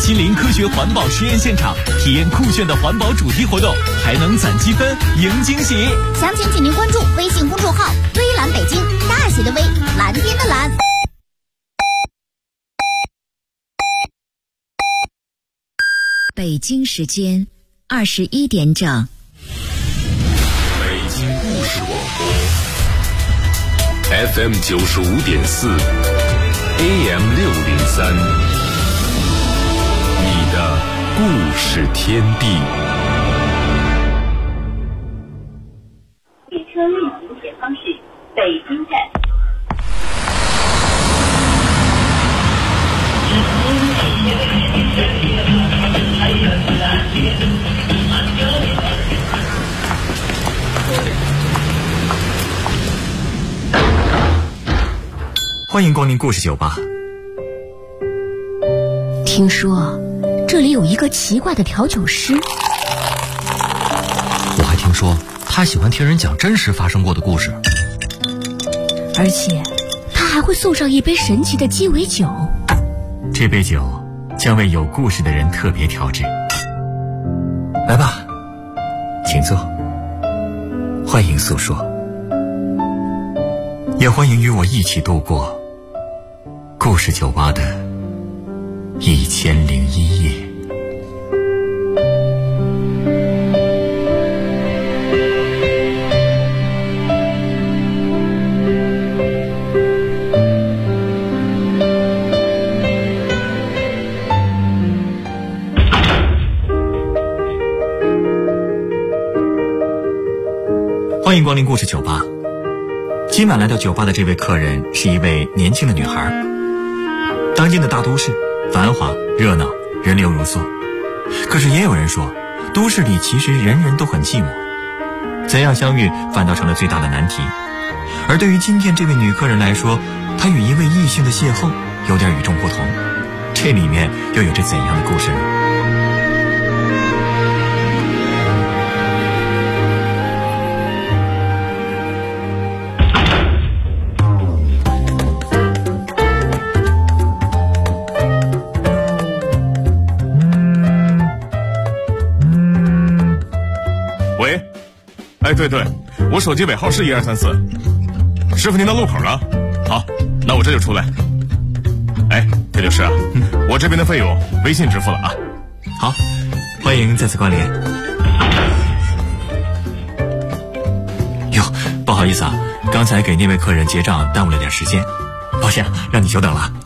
亲临科学环保实验现场，体验酷炫的环保主题活动，还能攒积分赢惊喜。 详情请您关注微信公众号“微蓝北京”，大写的微，蓝天的蓝。 北京时间21点整。 北京故事广播 FM 95.4 AM 603，你的故事天地。 列车运行前方是北京站。 欢迎光临故事酒吧。 听说这里有一个奇怪的调酒师， 我还听说他喜欢听人讲真实发生过的故事， 而且他还会送上一杯神奇的鸡尾酒。 这杯酒将为有故事的人特别调制。来吧，请坐，欢迎诉说，也欢迎与我一起度过故事酒吧的1001夜。欢迎光临故事酒吧。今晚来到酒吧的这位客人是一位年轻的女孩。当今的大都市繁华热闹，人流如梭，可是也有人说，都市里其实人人都很寂寞，怎样相遇反倒成了最大的难题。而对于今天这位女客人来说，她与一位异性的邂逅有点与众不同，这里面又有着怎样的故事呢？ 哎，对，我手机尾号是1234。师傅，您到路口了？好，那我这就出来。哎，调酒师啊，我这边的费用微信支付了啊。 好，欢迎再次光临。哟，不好意思啊，刚才给那位客人结账耽误了点时间，抱歉让你久等了。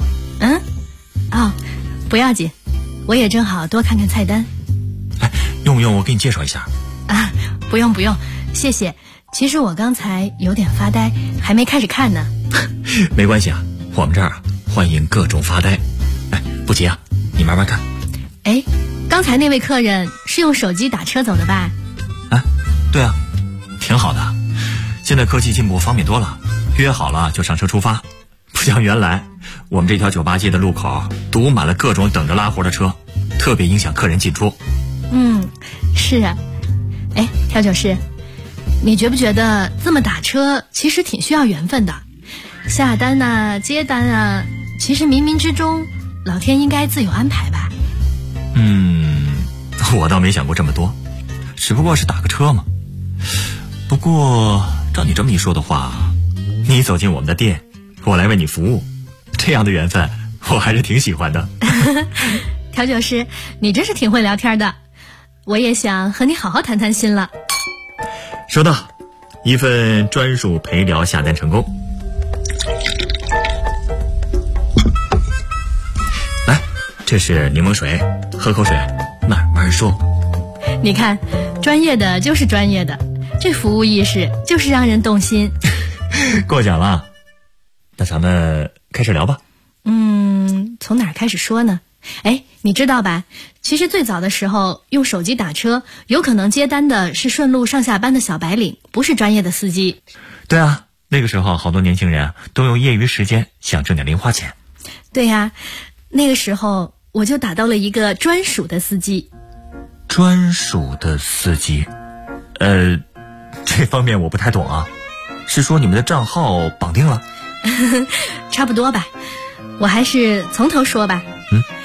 不要紧，我也正好多看看菜单。 哎，用不用我给你介绍一下？ 啊，不用，谢谢。其实我刚才有点发呆，还没开始看呢。 没关系啊，我们这儿欢迎各种发呆。哎，不急啊，你慢慢看。 哎，刚才那位客人是用手机打车走的吧？ 啊，对啊，挺好的。现在科技进步方便多了，约好了就上车出发，不像原来我们这条酒吧街的路口堵满了各种等着拉活的车，特别影响客人进出。 是啊。哎，调酒师，你觉不觉得这么打车其实挺需要缘分的？下单啊，接单啊，其实冥冥之中老天应该自有安排吧。 我倒没想过这么多，只不过是打个车嘛。不过照你这么一说的话，你走进我们的店，我来为你服务，这样的缘分我还是挺喜欢的。 调酒师，你真是挺会聊天的，我也想和你好好谈谈心了。 收到，一份专属陪聊下单成功。来，这是柠檬水，喝口水，慢慢说。 你看，专业的就是专业的，这服务意识就是让人动心。 过奖了，那咱们开始聊吧。 从哪儿开始说呢？哎，你知道吧？其实最早的时候用手机打车，有可能接单的是顺路上下班的小白领，不是专业的司机。 对啊，那个时候好多年轻人都用业余时间想挣点零花钱。 对呀，那个时候我就打到了一个专属的司机。 专属的司机？这方面我不太懂啊。是说你们的账号绑定了？ 差不多吧，我还是从头说吧。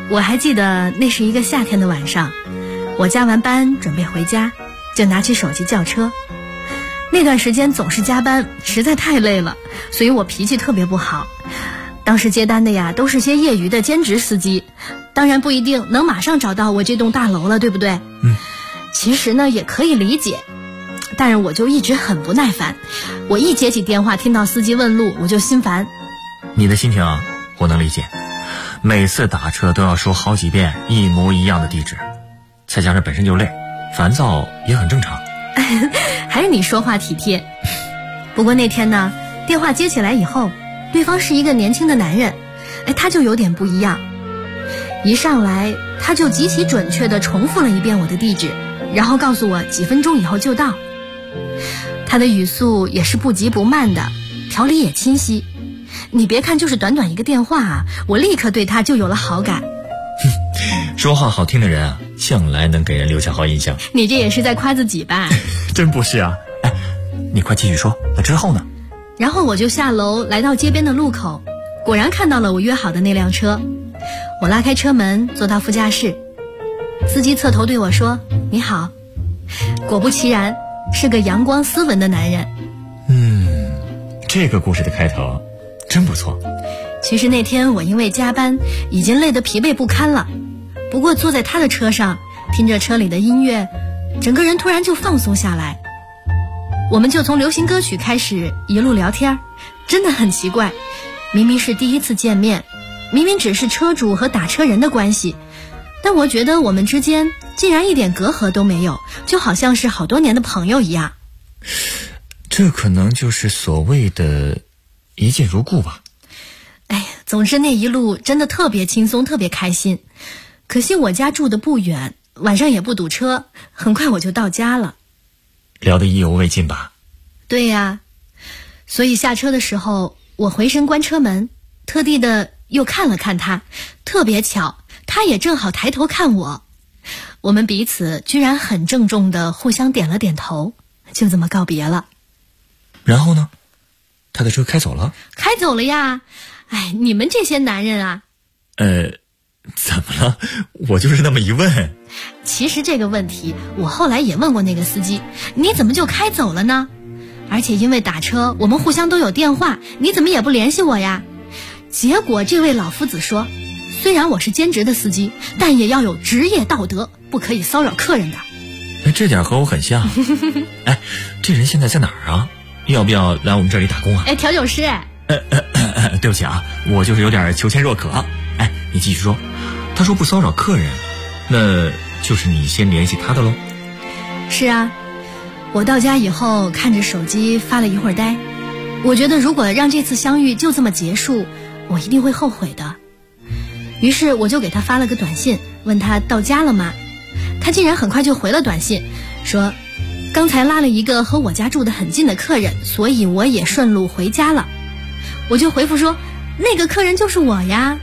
我还记得那是一个夏天的晚上，我加完班准备回家，就拿起手机叫车。那段时间总是加班，实在太累了，所以我脾气特别不好。当时接单的呀都是些业余的兼职司机，当然不一定能马上找到我这栋大楼了，对不对？其实呢也可以理解，但是我就一直很不耐烦。我一接起电话听到司机问路，我就心烦。 你的心情啊我能理解，每次打车都要说好几遍一模一样的地址，再加上本身就累，烦躁也很正常。 还是你说话体贴。不过那天呢，电话接起来以后，对方是一个年轻的男人，他就有点不一样。一上来他就极其准确地重复了一遍我的地址，然后告诉我几分钟以后就到。他的语速也是不急不慢的，条理也清晰。你别看就是短短一个电话啊，我立刻对他就有了好感。 说话好听的人啊，向来能给人留下好印象。 你这也是在夸自己吧？ 真不是啊。你快继续说，那之后呢？ 然后我就下楼来到街边的路口，果然看到了我约好的那辆车。我拉开车门坐到副驾驶，司机侧头对我说：“你好。”果不其然，是个阳光斯文的男人。 这个故事的开头真不错。 其实那天我因为加班已经累得疲惫不堪了，不过坐在他的车上，听着车里的音乐，整个人突然就放松下来。我们就从流行歌曲开始一路聊天，真的很奇怪，明明是第一次见面，明明只是车主和打车人的关系，但我觉得我们之间竟然一点隔阂都没有，就好像是好多年的朋友一样。 这可能就是所谓的一见如故吧。 总之那一路真的特别轻松，特别开心。可惜我家住的不远，晚上也不堵车，很快我就到家了。 聊得意犹未尽吧？ 对呀，所以下车的时候我回身关车门，特地的又看了看他，特别巧，他也正好抬头看我。我们彼此居然很郑重的互相点了点头，就这么告别了。 然后呢？他的车开走了？ 开走了呀。你们这些男人啊。 怎么了？我就是那么一问。 其实这个问题我后来也问过那个司机，你怎么就开走了呢？而且因为打车我们互相都有电话，你怎么也不联系我呀？结果这位老夫子说，虽然我是兼职的司机，但也要有职业道德，不可以骚扰客人的。 这点和我很像。这人现在在哪儿啊？要不要来我们这里打工啊？ 调酒师。 对不起啊，我就是有点求贤若渴。你继续说。他说不骚扰客人，那就是你先联系他的喽？ 是啊，我到家以后看着手机发了一会儿呆，我觉得如果让这次相遇就这么结束，我一定会后悔的。于是我就给他发了个短信，问他到家了吗？他竟然很快就回了短信，说刚才拉了一个和我家住得很近的客人，所以我也顺路回家了。我就回复说，那个客人就是我呀。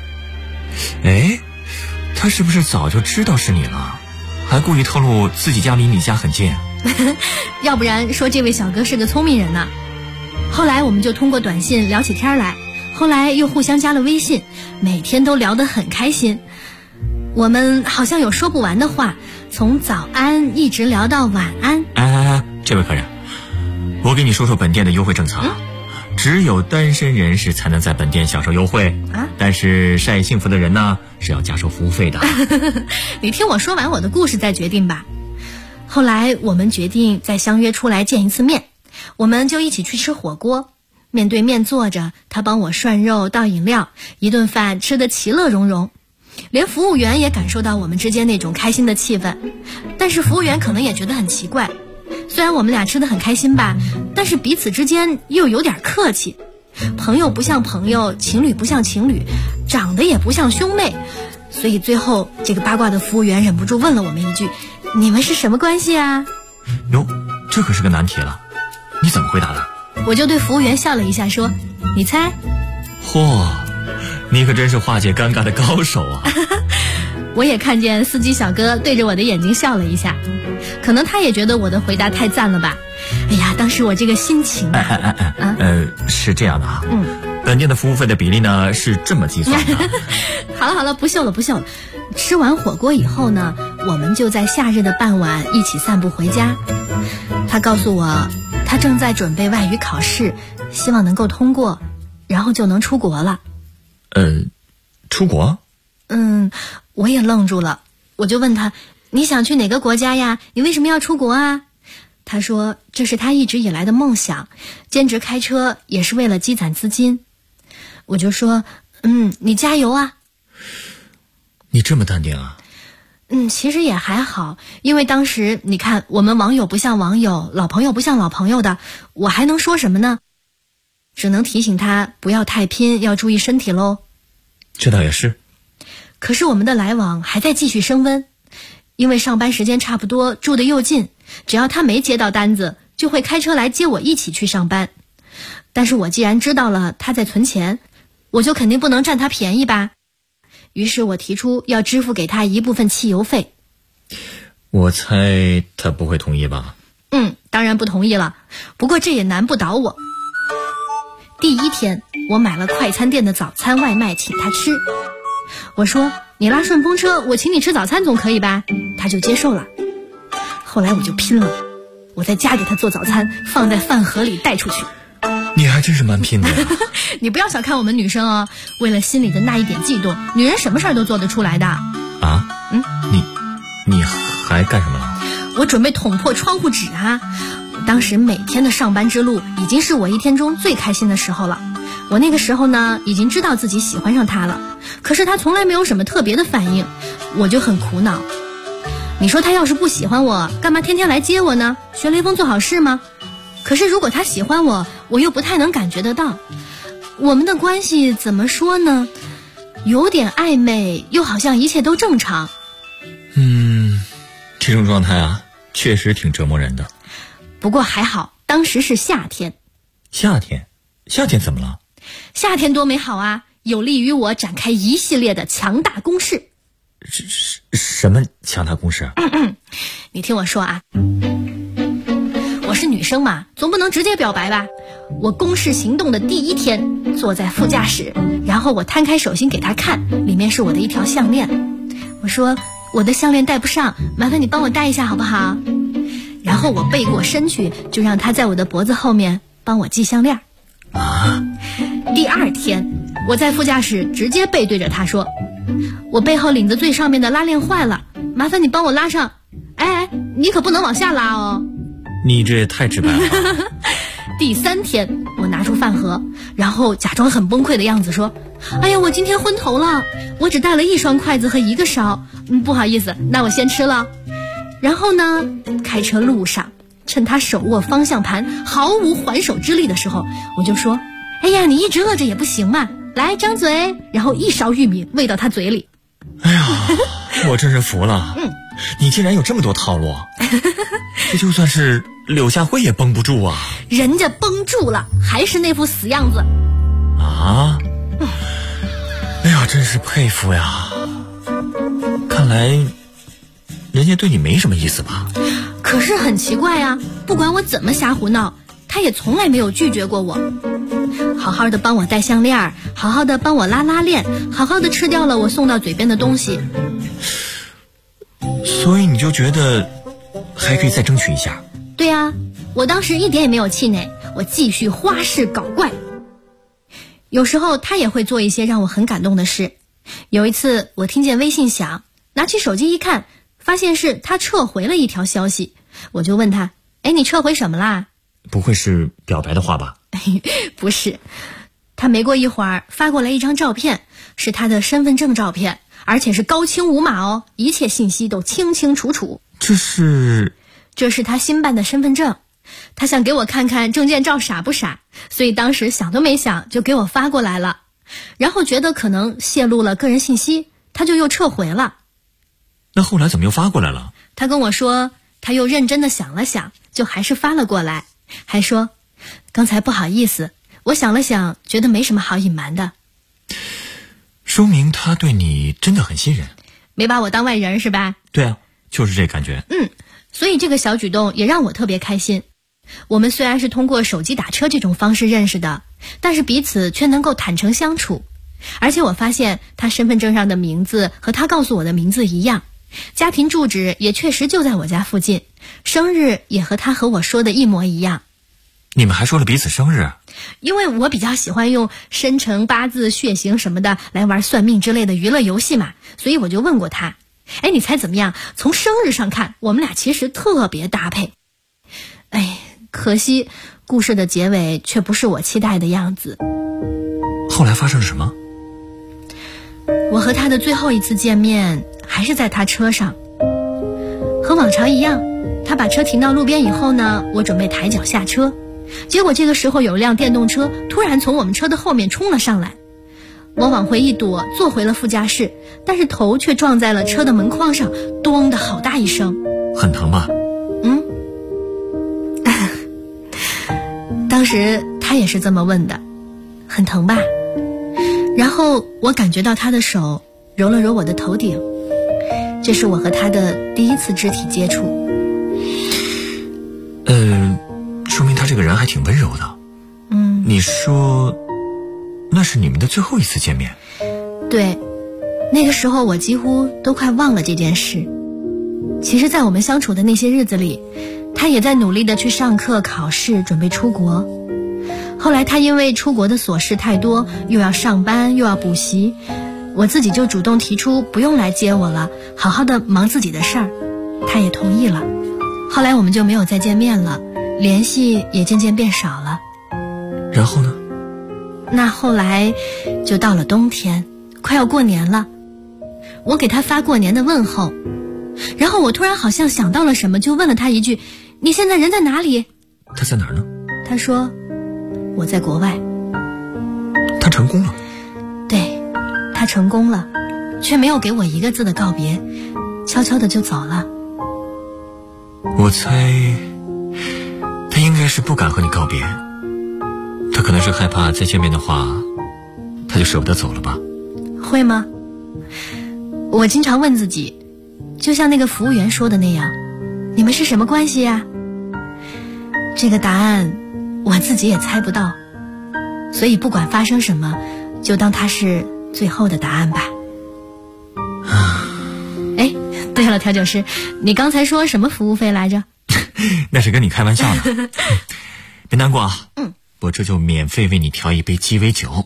他是不是早就知道是你了，还故意透露自己家离你家很近？ 要不然说这位小哥是个聪明人呢。后来我们就通过短信聊起天来，后来又互相加了微信，每天都聊得很开心。我们好像有说不完的话，从早安一直聊到晚安。 这位客人，我给你说说本店的优惠政策。只有单身人士才能在本店享受优惠但是晒幸福的人呢，是要加收服务费的。 你听我说完我的故事再决定吧。后来我们决定再相约出来见一次面，我们就一起去吃火锅，面对面坐着，他帮我涮肉倒饮料，一顿饭吃得其乐融融，连服务员也感受到我们之间那种开心的气氛。但是服务员可能也觉得很奇怪，虽然我们俩吃得很开心吧，但是彼此之间又有点客气，朋友不像朋友，情侣不像情侣，长得也不像兄妹。所以最后这个八卦的服务员忍不住问了我们一句，你们是什么关系啊？ 哟，这可是个难题了，你怎么回答的？ 我就对服务员笑了一下说，你猜。 你可真是化解尴尬的高手啊。 我也看见司机小哥对着我的眼睛笑了一下，可能他也觉得我的回答太赞了吧。当时我这个心情是这样的本店的服务费的比例呢是这么计算的。 好了，不秀了。吃完火锅以后呢，我们就在夏日的傍晚一起散步回家。他告诉我，他正在准备外语考试，希望能够通过，然后就能出国了。 出国？ 我也愣住了，我就问他，你想去哪个国家呀？你为什么要出国啊？他说这是他一直以来的梦想，兼职开车也是为了积攒资金。我就说你加油啊。 你这么淡定啊？ 其实也还好，因为当时你看我们网友不像网友，老朋友不像老朋友的，我还能说什么呢？只能提醒他不要太拼，要注意身体咯。 这倒也是。 可是我们的来往还在继续升温，因为上班时间差不多，住得又近，只要他没接到单子，就会开车来接我一起去上班。但是我既然知道了他在存钱，我就肯定不能占他便宜吧。于是我提出要支付给他一部分汽油费。 我猜他不会同意吧？ 当然不同意了，不过这也难不倒我。第一天我买了快餐店的早餐外卖请他吃，我说你拉顺风车，我请你吃早餐总可以吧？他就接受了。后来我就拼了，我在家给他做早餐，放在饭盒里带出去。 你还真是蛮拼的呀。 你不要小看我们女生哦，为了心里的那一点悸动，女人什么事儿都做得出来的。 啊？你还干什么了？ 我准备捅破窗户纸啊！当时每天的上班之路已经是我一天中最开心的时候了。我那个时候呢，已经知道自己喜欢上他了，可是他从来没有什么特别的反应，我就很苦恼。你说他要是不喜欢我，干嘛天天来接我呢？学雷锋做好事吗？可是如果他喜欢我，我又不太能感觉得到。我们的关系怎么说呢？有点暧昧，又好像一切都正常。 这种状态啊，确实挺折磨人的。 不过还好，当时是夏天。 夏天怎么了？ 夏天多美好啊，有利于我展开一系列的强大攻势。 什么强大攻势啊？ 你听我说啊，我是女生嘛，总不能直接表白吧。我攻势行动的第一天，坐在副驾驶，然后我摊开手心给他看，里面是我的一条项链。我说我的项链戴不上，麻烦你帮我戴一下好不好？然后我背过身去，就让他在我的脖子后面帮我系项链。第二天，我在副驾驶直接背对着他说，我背后领子最上面的拉链坏了，麻烦你帮我拉上。哎，你可不能往下拉哦。 你这也太直白了。 第三天，我拿出饭盒，然后假装很崩溃的样子说，哎呀，我今天昏头了，我只带了一双筷子和一个勺，不好意思，那我先吃了。然后呢，开车路上，趁他手握方向盘毫无还手之力的时候，我就说，哎呀，你一直饿着也不行嘛，来张嘴，然后一勺玉米喂到他嘴里。 哎呀，我真是服了。你竟然有这么多套路。这就算是柳下惠也绷不住啊。 人家绷住了，还是那副死样子啊。哎呀，真是佩服呀。看来人家对你没什么意思吧？ 可是很奇怪啊，不管我怎么瞎胡闹，他也从来没有拒绝过我。好好的帮我戴项链，好好的帮我拉拉链，好好的吃掉了我送到嘴边的东西。 所以你就觉得还可以再争取一下？ 对啊，我当时一点也没有气馁，我继续花式搞怪。有时候他也会做一些让我很感动的事。有一次我听见微信响，拿起手机一看，发现是他撤回了一条消息。我就问他，你撤回什么啦？ 不会是表白的话吧？ 不是，他没过一会儿发过来一张照片，是他的身份证照片，而且是高清无码哦，一切信息都清清楚楚。 这是他新办的身份证，他想给我看看证件照傻不傻，所以当时想都没想就给我发过来了，然后觉得可能泄露了个人信息，他就又撤回了。 那后来怎么又发过来了？ 他跟我说他又认真的想了想，就还是发了过来，还说刚才不好意思，我想了想觉得没什么好隐瞒的。 说明他对你真的很信任， 没把我当外人是吧？ 对啊，就是这感觉。 所以这个小举动也让我特别开心。我们虽然是通过手机打车这种方式认识的， 但是彼此却能够坦诚相处。而且我发现他身份证上的名字和他告诉我的名字一样，家庭住址也确实就在我家附近，生日也和他和我说的一模一样。 你们还说了彼此生日？ 因为我比较喜欢用生辰八字血型什么的来玩算命之类的娱乐游戏嘛，所以我就问过他，哎，你猜怎么样？从生日上看，我们俩其实特别搭配。哎，可惜故事的结尾却不是我期待的样子。 后来发生了什么？ 我和他的最后一次见面还是在他车上，和往常一样，他把车停到路边以后呢，我准备抬脚下车，结果这个时候有一辆电动车突然从我们车的后面冲了上来，我往回一躲，坐回了副驾驶，但是头却撞在了车的门框上，咚的好大一声。 很疼吧？ 当时他也是这么问的，很疼吧？然后我感觉到他的手揉了揉我的头顶，这是我和他的第一次肢体接触。 说明他这个人还挺温柔的。你说那是你们的最后一次见面？ 对，那个时候我几乎都快忘了这件事。其实在我们相处的那些日子里，他也在努力的去上课考试，准备出国。后来他因为出国的琐事太多，又要上班又要补习，我自己就主动提出不用来接我了，好好的忙自己的事儿，他也同意了。后来我们就没有再见面了，联系也渐渐变少了。 然后呢？ 那后来就到了冬天，快要过年了，我给他发过年的问候，然后我突然好像想到了什么，就问了他一句，你现在人在哪里？ 他在哪儿呢？ 他说我在国外。 他成功了？ 对，他成功了，却没有给我一个字的告别，悄悄的就走了。 我猜他应该是不敢和你告别，他可能是害怕再见面的话他就舍不得走了吧。 会吗？我经常问自己，就像那个服务员说的那样，你们是什么关系呀？这个答案我自己也猜不到，所以不管发生什么，就当它是最后的答案吧。哎，对了，调酒师，你刚才说什么服务费来着？ 那是跟你开玩笑呢。别难过啊，我这就免费为你调一杯鸡尾酒。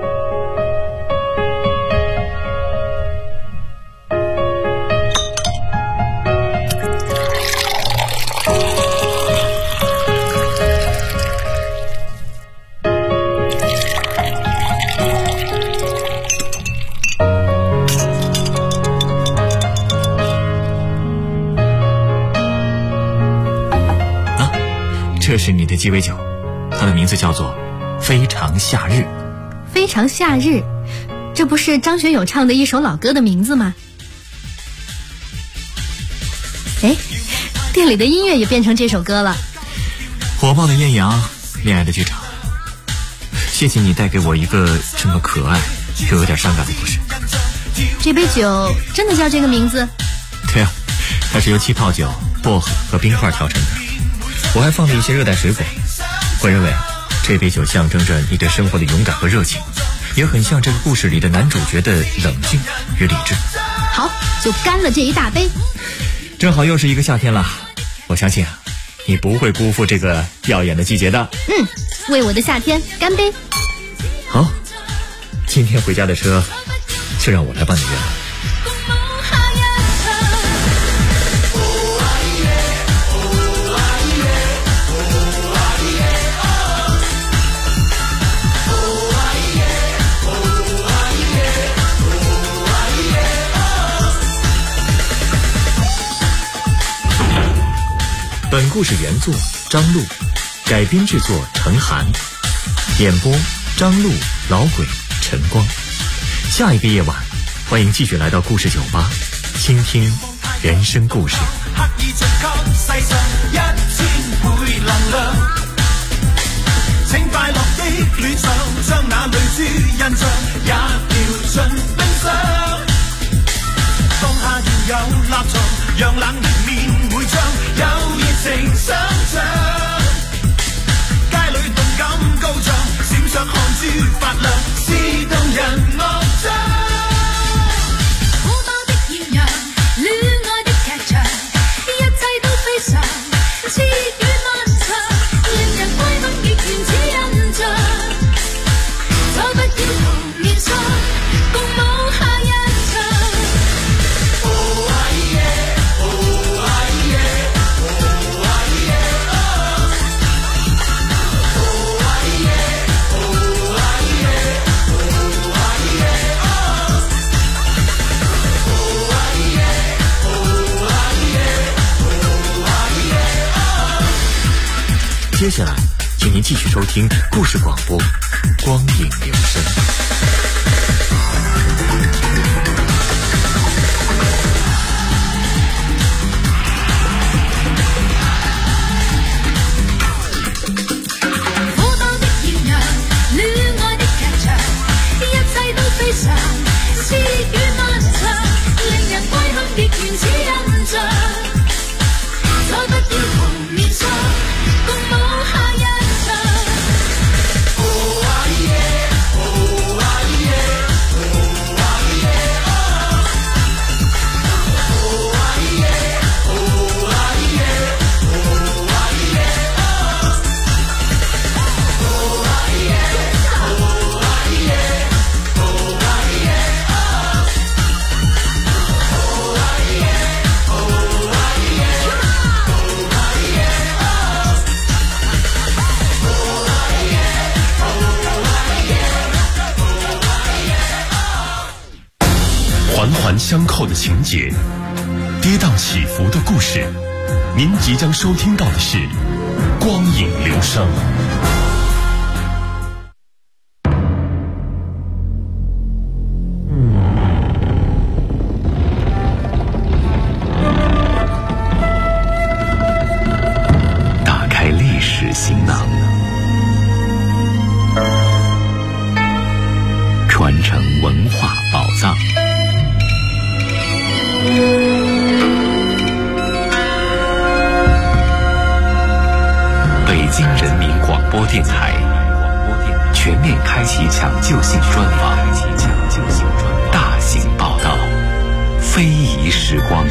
这是你的鸡尾酒，它的名字叫做非常夏日。 非常夏日，这不是张学友唱的一首老歌的名字吗？哎，店里的音乐也变成这首歌了。 火爆的艳阳，恋爱的剧场。谢谢你带给我一个这么可爱又有点伤感的故事。 这杯酒真的叫这个名字？ 对啊，它是由气泡酒、薄荷和冰块调成的。我还放了一些热带水果。我认为这杯酒象征着你对生活的勇敢和热情，也很像这个故事里的男主角的冷静与理智。 好，就干了这一大杯。 正好又是一个夏天了，我相信你不会辜负这个耀眼的季节的。 为我的夏天干杯。 好，今天回家的车就让我来帮你约了。本故事原作张璐，改编制作陈寒，演播张璐、老鬼、陈光。下一个夜晚，欢迎继续来到故事酒吧，倾听人生故事。刻意進給世上1000倍能量，請快樂的戀上，將那淚珠印象也掉進冰箱。當下要有立場，讓冷的面會漲，有熱情相長。街裏動感高漲，閃着接下来，请您继续收听故事广播《光影留声》。 环环相扣的情节，跌宕起伏的故事，您即将收听到的是《光影留声》。 打开历史行囊，传承文化宝藏。北京人民广播电台全面开启抢救性专访，大型报道，非遗时光。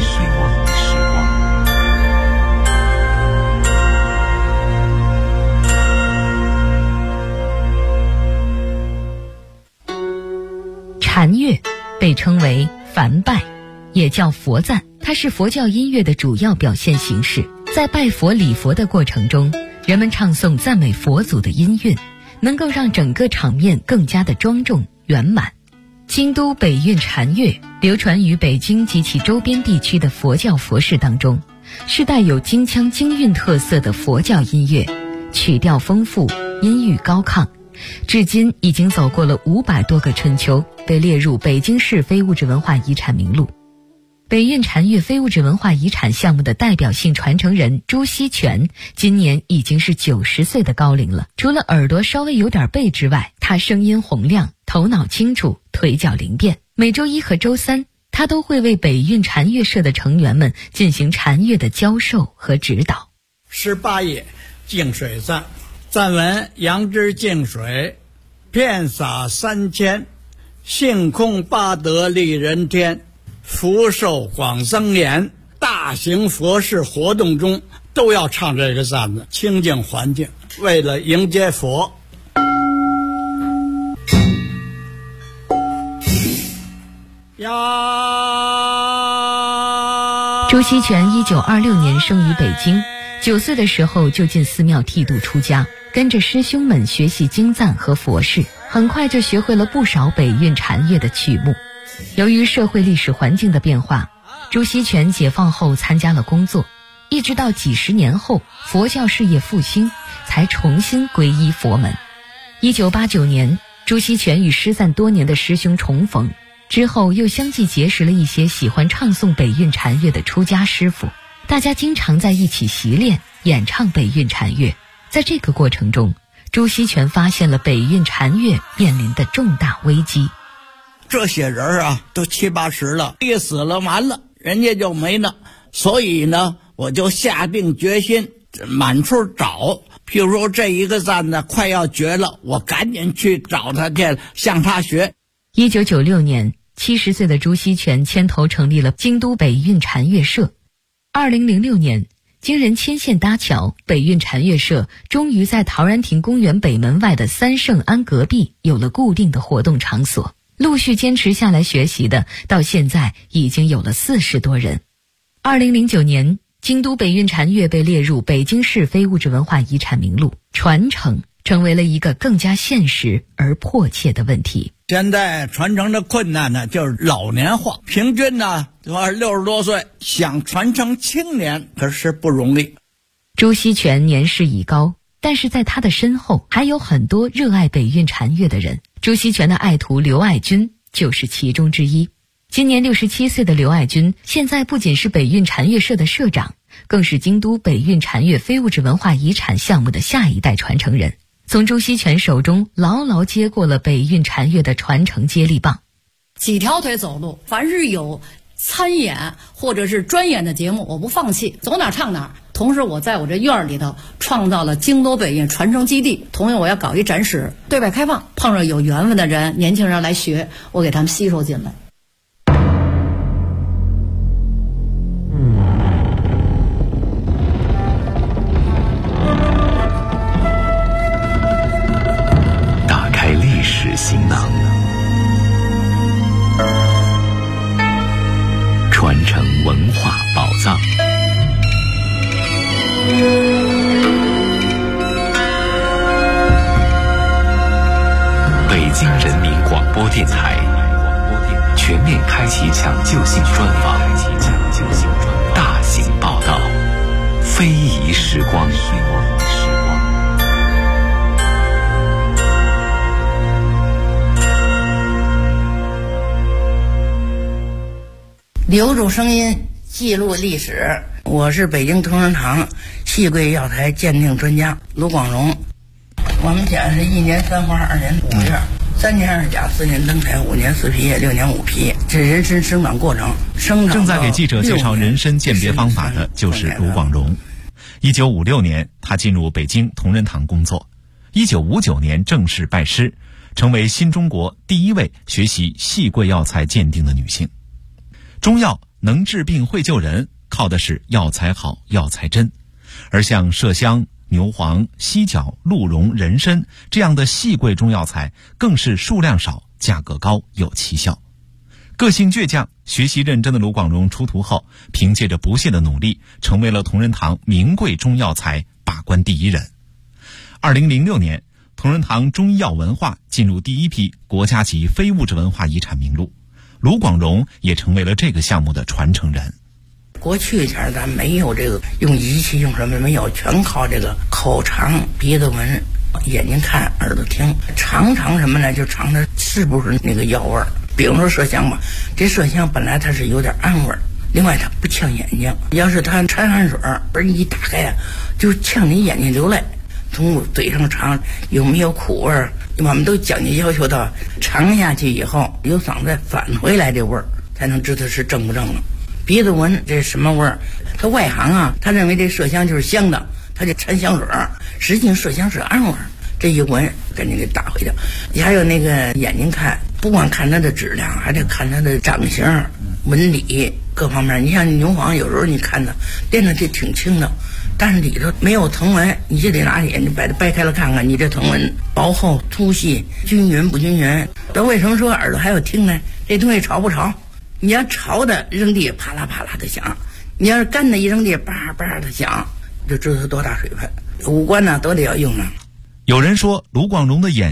禅乐被称为梵拜，也叫佛赞，它是佛教音乐的主要表现形式。在拜佛礼佛的过程中，人们唱诵赞美佛祖的音韵，能够让整个场面更加的庄重圆满。京都北韵禅乐流传于北京及其周边地区的佛教佛事当中，是带有京腔京韵特色的佛教音乐，曲调丰富，音域高亢，至今已经走过了500多个春秋，被列入北京市非物质文化遗产名录。北韵禅乐非物质文化遗产项目的代表性传承人朱锡全今年已经是90岁的高龄了。除了耳朵稍微有点背之外，他声音洪亮，头脑清楚，腿脚灵便。每周一和周三，他都会为北韵禅乐社的成员们进行禅乐的教授和指导。 18页净水赞，赞文：杨枝净水，遍洒3000，性空八德利人天，福寿广增延。大型佛事活动中都要唱这个赞子，清净环境，为了迎接佛。 朱锡全1926年生于北京，9岁的时候就进寺庙剃度出家，跟着师兄们学习经赞和佛事，很快就学会了不少北韵禅乐的曲目。由于社会历史环境的变化，朱锡全解放后参加了工作，一直到几十年后佛教事业复兴，才重新皈依佛门。1989年，朱锡全与失散多年的师兄重逢，之后又相继结识了一些喜欢唱诵北韵禅乐的出家师傅，大家经常在一起习练演唱北韵禅乐。在这个过程中，朱锡全发现了北韵禅乐面临的重大危机。 这些人啊，都70、80了，一死了完了，人家就没了。所以呢，我就下定决心满处找。譬如说这一个赞呢快要绝了，我赶紧去找他去，向他学。 1996年，70岁的朱锡全牵头成立了京都北韵禅乐社。2006年，经人牵线搭桥，北韵禅乐社终于在陶然亭公园北门外的三圣庵隔壁有了固定的活动场所。陆续坚持下来学习的，到现在已经有了40多人。2009年，京都北韵禅乐被列入北京市非物质文化遗产名录，传承成为了一个更加现实而迫切的问题。 现在传承的困难呢，就是老年化，平均呢60多岁，想传承青年可是不容易。 朱锡全年事已高， 但是在他的身后还有很多热爱北韵禅乐的人，朱锡全的爱徒刘爱军就是其中之一。今年67岁的刘爱军，现在不仅是北韵禅乐社的社长，更是京都北韵禅乐非物质文化遗产项目的下一代传承人，从朱锡全手中牢牢接过了北韵禅乐的传承接力棒。 几条腿走路，凡是有参演或者是专演的节目，我不放弃，走哪唱哪。同时我在我这院里头创造了京都北韵传承基地，同样我要搞一展示，对外开放，碰上有缘分的人，年轻人来学，我给他们吸收进来。 打开历史行囊，传承文化宝藏。北京人民广播电台全面开启抢救性专访，大型报道，非遗时光。 留住声音，记录历史。我是北京同仁堂戏柜药材鉴定专家卢广荣。我们讲是1年3花2年5月，3年2甲4年登台5年4皮6年5皮，这人参生长过程。 正在给记者介绍人参鉴别方法的就是卢广荣。1956年，他进入北京同仁堂工作。1959年正式拜师，成为新中国第一位学习戏柜药材鉴定的女性。中药能治病会救人，靠的是药材好药材真，而像麝香、牛黄、犀角、鹿茸、人参这样的细贵中药材更是数量少、价格高、有奇效。个性倔强、学习认真的卢广荣出徒后，凭借着不懈的努力，成为了同仁堂名贵中药材把关第一人。2006年，同仁堂中医药文化进入第一批国家级非物质文化遗产名录，卢广荣也成为了这个项目的传承人。 过去前咱没有这个用仪器用什么没有，全靠这个口尝、鼻子闻、眼睛看、耳朵听，尝什么呢？就尝它是不是那个药味儿。比如说麝香吧，这麝香本来它是有点暗味儿，另外它不呛眼睛，要是它掺汗水儿一打开啊，就呛你眼睛流泪。从嘴上尝有没有苦味儿，我们都讲究要求到尝下去以后有嗓子返回来这味儿，才能知道是正不正了。鼻子闻这什么味儿？他外行啊，他认为这麝香就是香的，他就掺香水儿，实际上麝香是暗味儿。这一闻赶紧给打回去。你还有那个眼睛看，不光看它的质量，还得看它的长形、纹理各方面。你像牛黄，有时候你看它练的就挺轻的，但是里头没有藤纹，你就得拿眼睛把它掰开了看看，你这藤纹薄厚、粗细、均匀不均匀。那为什么说耳朵还有听呢？这东西潮不潮？你要潮的扔地啪啦啪啦的响，你要是干的一扔地叭叭的响，就知道它多大水分。五官呢都得要用上。 有人说卢广荣的眼